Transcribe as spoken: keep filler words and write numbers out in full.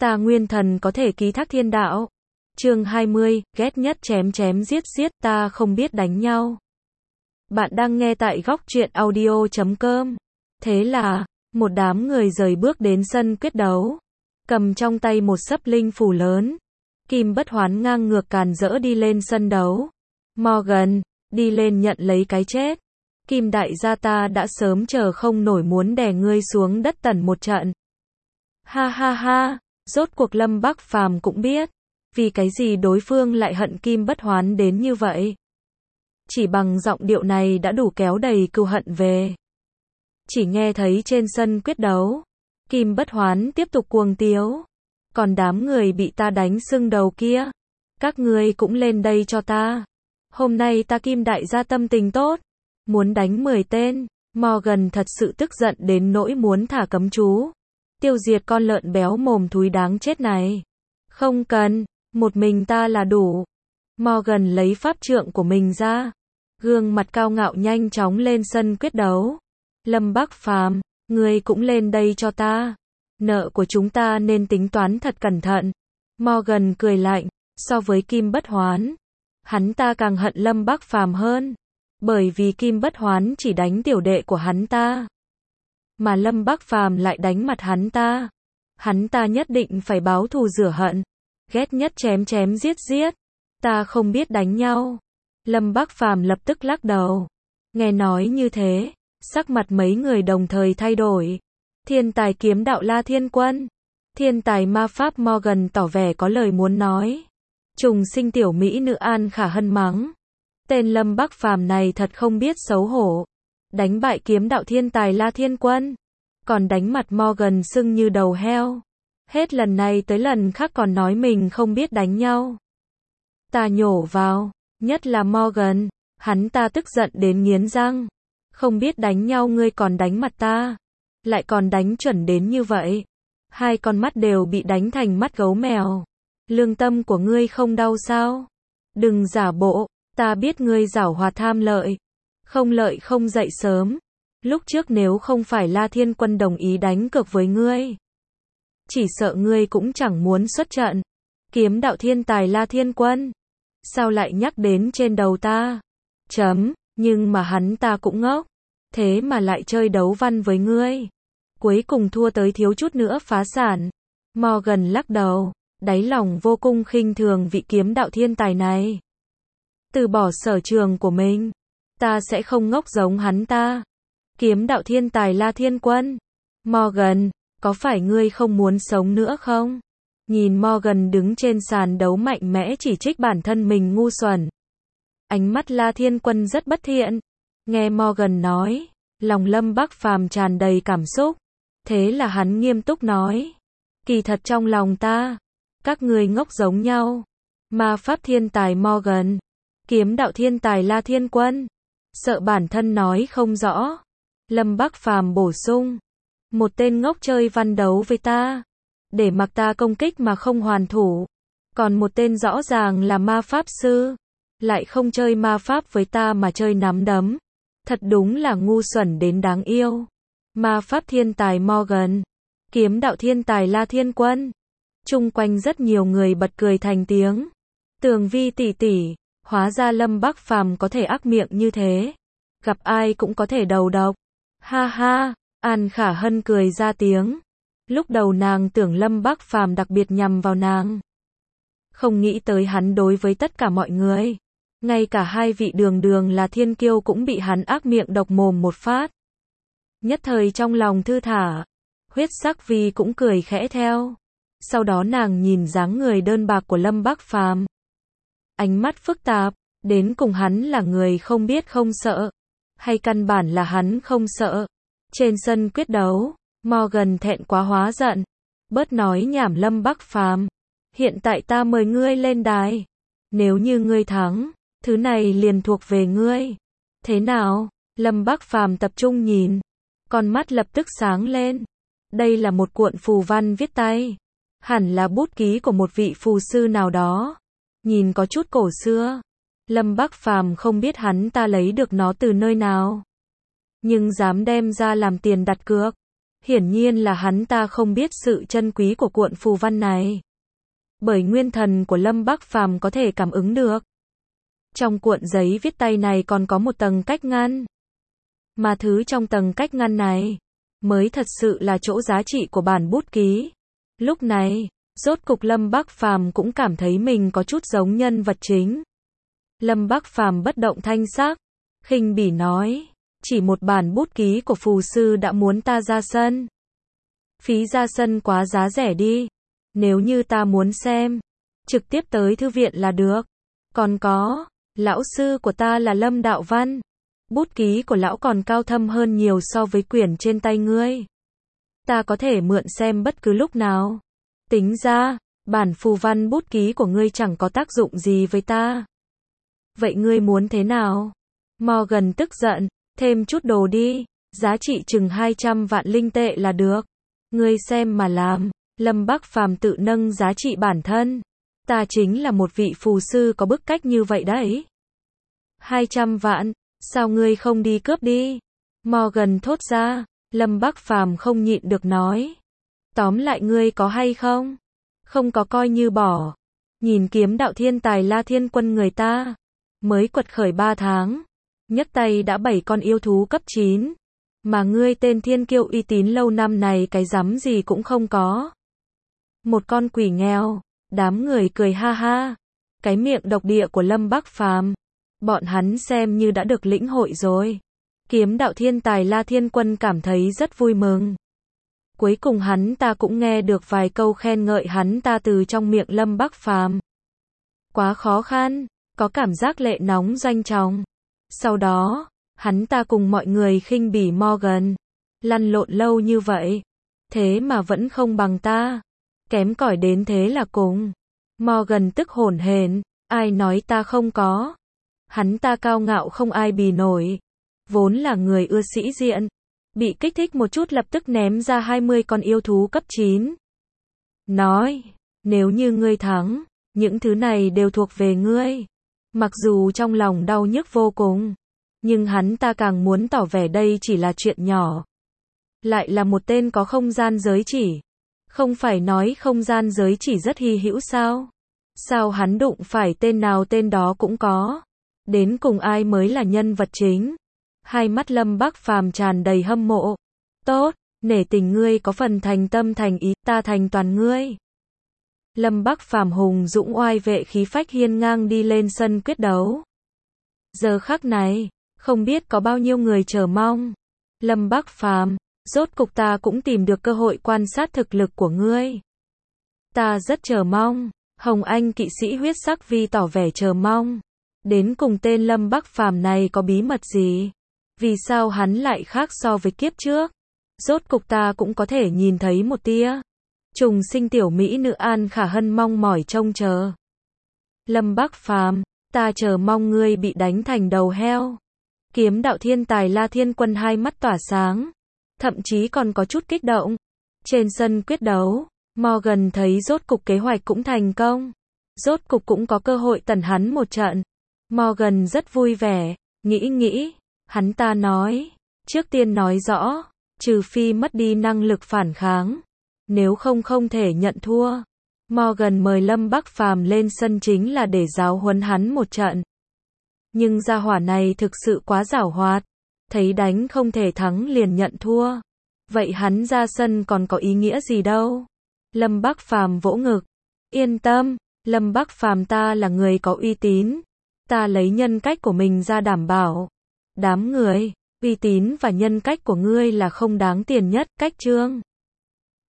Ta nguyên thần có thể ký thác thiên đạo. Chương hai mươi, ghét nhất chém chém giết giết, ta không biết đánh nhau. Bạn đang nghe tại góc truyện audio chấm com. Thế là, một đám người rời bước đến sân quyết đấu. Cầm trong tay một sấp linh phù lớn. Kim Bất Hoán ngang ngược càn rỡ đi lên sân đấu. Morgan, đi lên nhận lấy cái chết. Kim đại gia ta đã sớm chờ không nổi muốn đè ngươi xuống đất tẩn một trận. Ha ha ha, rốt cuộc Lâm Bắc Phàm cũng biết. Vì cái gì đối phương lại hận Kim Bất Hoán đến như vậy. Chỉ bằng giọng điệu này đã đủ kéo đầy cừu hận về. Chỉ nghe thấy trên sân quyết đấu, Kim Bất Hoán tiếp tục cuồng tiếu. Còn đám người bị ta đánh sưng đầu kia, các ngươi cũng lên đây cho ta. Hôm nay ta Kim đại gia tâm tình tốt, muốn đánh mười tên. Morgan thật sự tức giận đến nỗi muốn thả cấm chú, tiêu diệt con lợn béo mồm thúi đáng chết này. Không cần, một mình ta là đủ. Morgan lấy pháp trượng của mình ra, gương mặt cao ngạo nhanh chóng lên sân quyết đấu. Lâm Bắc Phàm, ngươi cũng lên đây cho ta. Nợ của chúng ta nên tính toán thật cẩn thận. Morgan cười lạnh, so với Kim Bất Hoán, hắn ta càng hận Lâm Bắc Phàm hơn. Bởi vì Kim Bất Hoán chỉ đánh tiểu đệ của hắn ta, mà Lâm Bắc Phàm lại đánh mặt hắn ta. Hắn ta nhất định phải báo thù rửa hận. Ghét nhất chém chém giết giết, ta không biết đánh nhau. Lâm Bắc Phàm lập tức lắc đầu. Nghe nói như thế, sắc mặt mấy người đồng thời thay đổi. Thiên tài kiếm đạo La Thiên Quân, thiên tài ma pháp Morgan tỏ vẻ có lời muốn nói. Trùng sinh tiểu mỹ nữ An Khả Hân mắng. Tên Lâm Bắc Phàm này thật không biết xấu hổ. Đánh bại kiếm đạo thiên tài La Thiên Quân, còn đánh mặt Morgan sưng như đầu heo. Hết lần này tới lần khác còn nói mình không biết đánh nhau. Ta nhổ vào, nhất là Morgan, hắn ta tức giận đến nghiến răng. Không biết đánh nhau ngươi còn đánh mặt ta, lại còn đánh chuẩn đến như vậy. Hai con mắt đều bị đánh thành mắt gấu mèo. Lương tâm của ngươi không đau sao? Đừng giả bộ, ta biết ngươi giảo hoạt tham lợi. Không lợi không dậy sớm. Lúc trước nếu không phải La Thiên Quân đồng ý đánh cược với ngươi, chỉ sợ ngươi cũng chẳng muốn xuất trận. Kiếm đạo thiên tài La Thiên Quân, sao lại nhắc đến trên đầu ta? Chấm, nhưng mà hắn ta cũng ngốc. Thế mà lại chơi đấu văn với ngươi. Cuối cùng thua tới thiếu chút nữa phá sản. Morgan lắc đầu, đáy lòng vô cùng khinh thường vị kiếm đạo thiên tài này. Từ bỏ sở trường của mình, ta sẽ không ngốc giống hắn ta. Kiếm đạo thiên tài La Thiên Quân. Morgan, có phải ngươi không muốn sống nữa không? Nhìn Morgan đứng trên sàn đấu mạnh mẽ chỉ trích bản thân mình ngu xuẩn. Ánh mắt La Thiên Quân rất bất thiện. Nghe Morgan nói, lòng Lâm Bắc Phàm tràn đầy cảm xúc. Thế là hắn nghiêm túc nói, kỳ thật trong lòng ta, các ngươi ngốc giống nhau. Ma pháp thiên tài Morgan, kiếm đạo thiên tài La Thiên Quân, sợ bản thân nói không rõ. Lâm Bắc Phàm bổ sung, một tên ngốc chơi văn đấu với ta, để mặc ta công kích mà không hoàn thủ. Còn một tên rõ ràng là ma pháp sư, lại không chơi ma pháp với ta mà chơi nắm đấm. Thật đúng là ngu xuẩn đến đáng yêu. Ma pháp thiên tài Morgan, kiếm đạo thiên tài La Thiên Quân. Chung quanh rất nhiều người bật cười thành tiếng. Tường Vi tỷ tỷ, hóa ra Lâm Bắc Phàm có thể ác miệng như thế. Gặp ai cũng có thể đầu độc. Ha ha, An Khả Hân cười ra tiếng. Lúc đầu nàng tưởng Lâm Bắc Phàm đặc biệt nhằm vào nàng. Không nghĩ tới hắn đối với tất cả mọi người. Ngay cả hai vị đường đường là thiên kiêu cũng bị hắn ác miệng độc mồm một phát. Nhất thời trong lòng thư thả. Huyết sắc Vi cũng cười khẽ theo. Sau đó nàng nhìn dáng người đơn bạc của Lâm Bắc Phàm, ánh mắt phức tạp, đến cùng hắn là người không biết không sợ, hay căn bản là hắn không sợ. Trên sân quyết đấu, Morgan thẹn quá hóa giận. Bớt nói nhảm Lâm Bắc Phàm, hiện tại ta mời ngươi lên đài. Nếu như ngươi thắng, thứ này liền thuộc về ngươi. Thế nào? Lâm Bắc Phàm tập trung nhìn, con mắt lập tức sáng lên. Đây là một cuộn phù văn viết tay, hẳn là bút ký của một vị phù sư nào đó. Nhìn có chút cổ xưa. Lâm Bắc Phàm không biết hắn ta lấy được nó từ nơi nào, nhưng dám đem ra làm tiền đặt cược. Hiển nhiên là hắn ta không biết sự chân quý của cuộn phù văn này. Bởi nguyên thần của Lâm Bắc Phàm có thể cảm ứng được. Trong cuộn giấy viết tay này còn có một tầng cách ngăn. Mà thứ trong tầng cách ngăn này mới thật sự là chỗ giá trị của bản bút ký. Lúc này, rốt cục Lâm Bắc Phàm cũng cảm thấy mình có chút giống nhân vật chính. Lâm Bắc Phàm bất động thanh sắc, khinh bỉ nói, chỉ một bản bút ký của phù sư đã muốn ta ra sân. Phí ra sân quá giá rẻ đi. Nếu như ta muốn xem, trực tiếp tới thư viện là được. Còn có, lão sư của ta là Lâm Đạo Văn. Bút ký của lão còn cao thâm hơn nhiều so với quyển trên tay ngươi. Ta có thể mượn xem bất cứ lúc nào. Tính ra, bản phù văn bút ký của ngươi chẳng có tác dụng gì với ta. Vậy ngươi muốn thế nào? Morgan tức giận, thêm chút đồ đi, giá trị chừng hai trăm vạn linh tệ là được. Ngươi xem mà làm. Lâm Bắc Phàm tự nâng giá trị bản thân. Ta chính là một vị phù sư có bức cách như vậy đấy. hai trăm vạn, sao ngươi không đi cướp đi? Morgan thốt ra. Lâm Bắc Phàm không nhịn được nói. Tóm lại ngươi có hay không? Không có coi như bỏ. Nhìn kiếm đạo thiên tài La Thiên Quân người ta. Mới quật khởi ba tháng. Nhấc tay đã bảy con yêu thú cấp chín. Mà ngươi tên thiên kiêu uy tín lâu năm này cái rắm gì cũng không có. Một con quỷ nghèo. Đám người cười ha ha. Cái miệng độc địa của Lâm Bắc Phàm, bọn hắn xem như đã được lĩnh hội rồi. Kiếm đạo thiên tài La Thiên Quân cảm thấy rất vui mừng. Cuối cùng hắn ta cũng nghe được vài câu khen ngợi hắn ta từ trong miệng Lâm Bắc Phàm. Quá khó khăn, có cảm giác lệ nóng doanh trọng. Sau đó, hắn ta cùng mọi người khinh bỉ Morgan. Lăn lộn lâu như vậy, thế mà vẫn không bằng ta. Kém cỏi đến thế là cùng. Morgan tức hổn hển, ai nói ta không có. Hắn ta cao ngạo không ai bì nổi. Vốn là người ưa sĩ diện. Bị kích thích một chút lập tức ném ra hai mươi con yêu thú cấp chín. Nói, nếu như ngươi thắng, những thứ này đều thuộc về ngươi. Mặc dù trong lòng đau nhức vô cùng, nhưng hắn ta càng muốn tỏ vẻ đây chỉ là chuyện nhỏ. Lại là một tên có không gian giới chỉ. Không phải nói không gian giới chỉ rất hy hữu sao? Sao hắn đụng phải tên nào tên đó cũng có? Đến cùng ai mới là nhân vật chính? Hai mắt Lâm Bắc Phàm tràn đầy hâm mộ. Tốt, nể tình ngươi có phần thành tâm thành ý, ta thành toàn ngươi. Lâm Bắc Phàm hùng dũng oai vệ khí phách hiên ngang đi lên sân quyết đấu. Giờ khắc này, không biết có bao nhiêu người chờ mong. Lâm Bắc Phàm, rốt cục ta cũng tìm được cơ hội quan sát thực lực của ngươi. Ta rất chờ mong. Hồng Anh kỵ sĩ huyết sắc vi tỏ vẻ chờ mong. Đến cùng tên Lâm Bắc Phàm này có bí mật gì? Vì sao hắn lại khác so với kiếp trước? Rốt cục ta cũng có thể nhìn thấy một tia. Trùng sinh tiểu mỹ nữ An Khả Hân mong mỏi trông chờ. Lâm Bắc Phàm, ta chờ mong ngươi bị đánh thành đầu heo. Kiếm đạo thiên tài La Thiên Quân hai mắt tỏa sáng. Thậm chí còn có chút kích động. Trên sân quyết đấu, Morgan thấy rốt cục kế hoạch cũng thành công. Rốt cục cũng có cơ hội tẩn hắn một trận. Morgan rất vui vẻ, nghĩ nghĩ. Hắn ta nói, trước tiên nói rõ, trừ phi mất đi năng lực phản kháng. Nếu không không thể nhận thua. Morgan mời Lâm Bắc Phàm lên sân chính là để giáo huấn hắn một trận. Nhưng gia hỏa này thực sự quá giảo hoạt. Thấy đánh không thể thắng liền nhận thua. Vậy hắn ra sân còn có ý nghĩa gì đâu. Lâm Bắc Phàm vỗ ngực. Yên tâm, Lâm Bắc Phàm ta là người có uy tín. Ta lấy nhân cách của mình ra đảm bảo. Đám người, uy tín và nhân cách của ngươi là không đáng tiền nhất, cách chương.